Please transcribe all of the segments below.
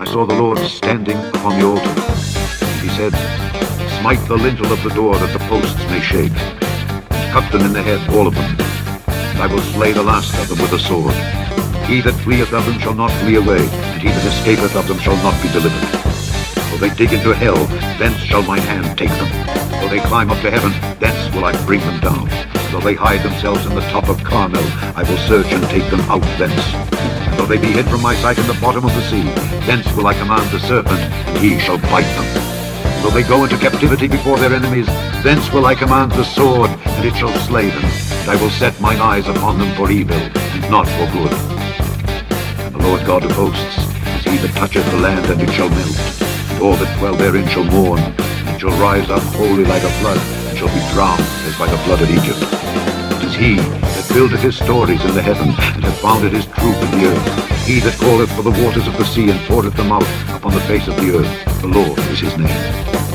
I saw the Lord standing upon the altar. He said, "Smite the lintel of the door that the posts may shake, and cut them in the head, all of them. And I will slay the last of them with a sword. He that fleeth of them shall not flee away, and he that escapeth of them shall not be delivered. Though they dig into hell, thence shall mine hand take them. Though they climb up to heaven, thence will I bring them down. Though they hide themselves in the top of Carmel, I will search and take them out thence. And though they be hid from my sight in the bottom of the sea, thence will I command the serpent, and he shall bite them. And though they go into captivity before their enemies, thence will I command the sword, and it shall slay them. And I will set mine eyes upon them for evil, and not for good. And the Lord God of hosts is he that toucheth the land, and it shall melt. And all that dwell therein shall mourn, and it shall rise up wholly like a flood, and shall be drowned as by the flood of Egypt. It is he that buildeth his stories in the heaven, and hath founded his truth in the earth. He that calleth for the waters of the sea, and poureth them out upon the face of the earth. The Lord is his name.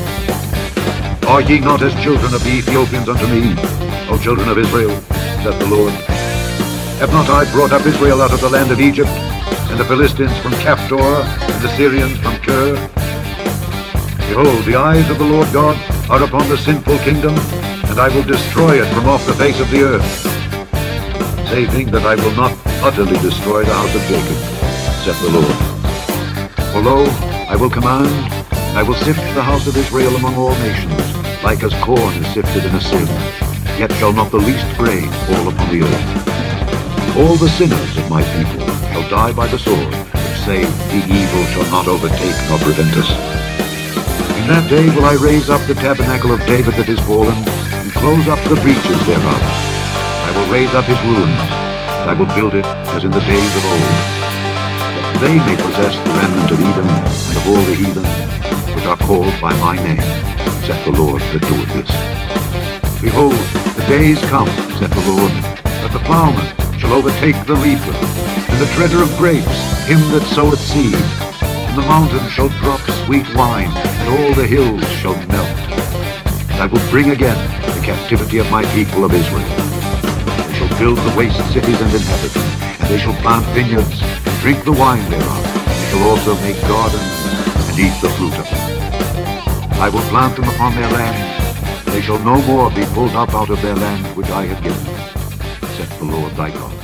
Are ye not as children of the Ethiopians unto me, O children of Israel, saith the Lord? Have not I brought up Israel out of the land of Egypt, and the Philistines from Caphtor, and the Syrians from Kir? Behold, the eyes of the Lord God are upon the sinful kingdom, and I will destroy it from off the face of the earth, saving that I will not utterly destroy the house of Jacob, saith the Lord. For lo, I will command, and I will sift the house of Israel among all nations, like as corn is sifted in a sieve, yet shall not the least grain fall upon the earth. All the sinners of my people shall die by the sword, which say, the evil shall not overtake nor prevent us. In that day will I raise up the tabernacle of David that is fallen, and close up the breaches thereof. I will raise up his ruins, and I will build it as in the days of old, that they may possess the remnant of Edom, and of all the heathen, which are called by my name, saith the Lord that doeth this. Behold, the days come, saith the Lord, that the plowman shall overtake the reaper, and the treader of grapes, him that soweth seed. And the mountains shall drop sweet wine, and all the hills shall melt. And I will bring again the captivity of my people of Israel. They shall build the waste cities and inhabit them, and they shall plant vineyards, and drink the wine thereof. They shall also make gardens, and eat the fruit of them. I will plant them upon their land, and they shall no more be pulled up out of their land which I have given them, saith the Lord thy God.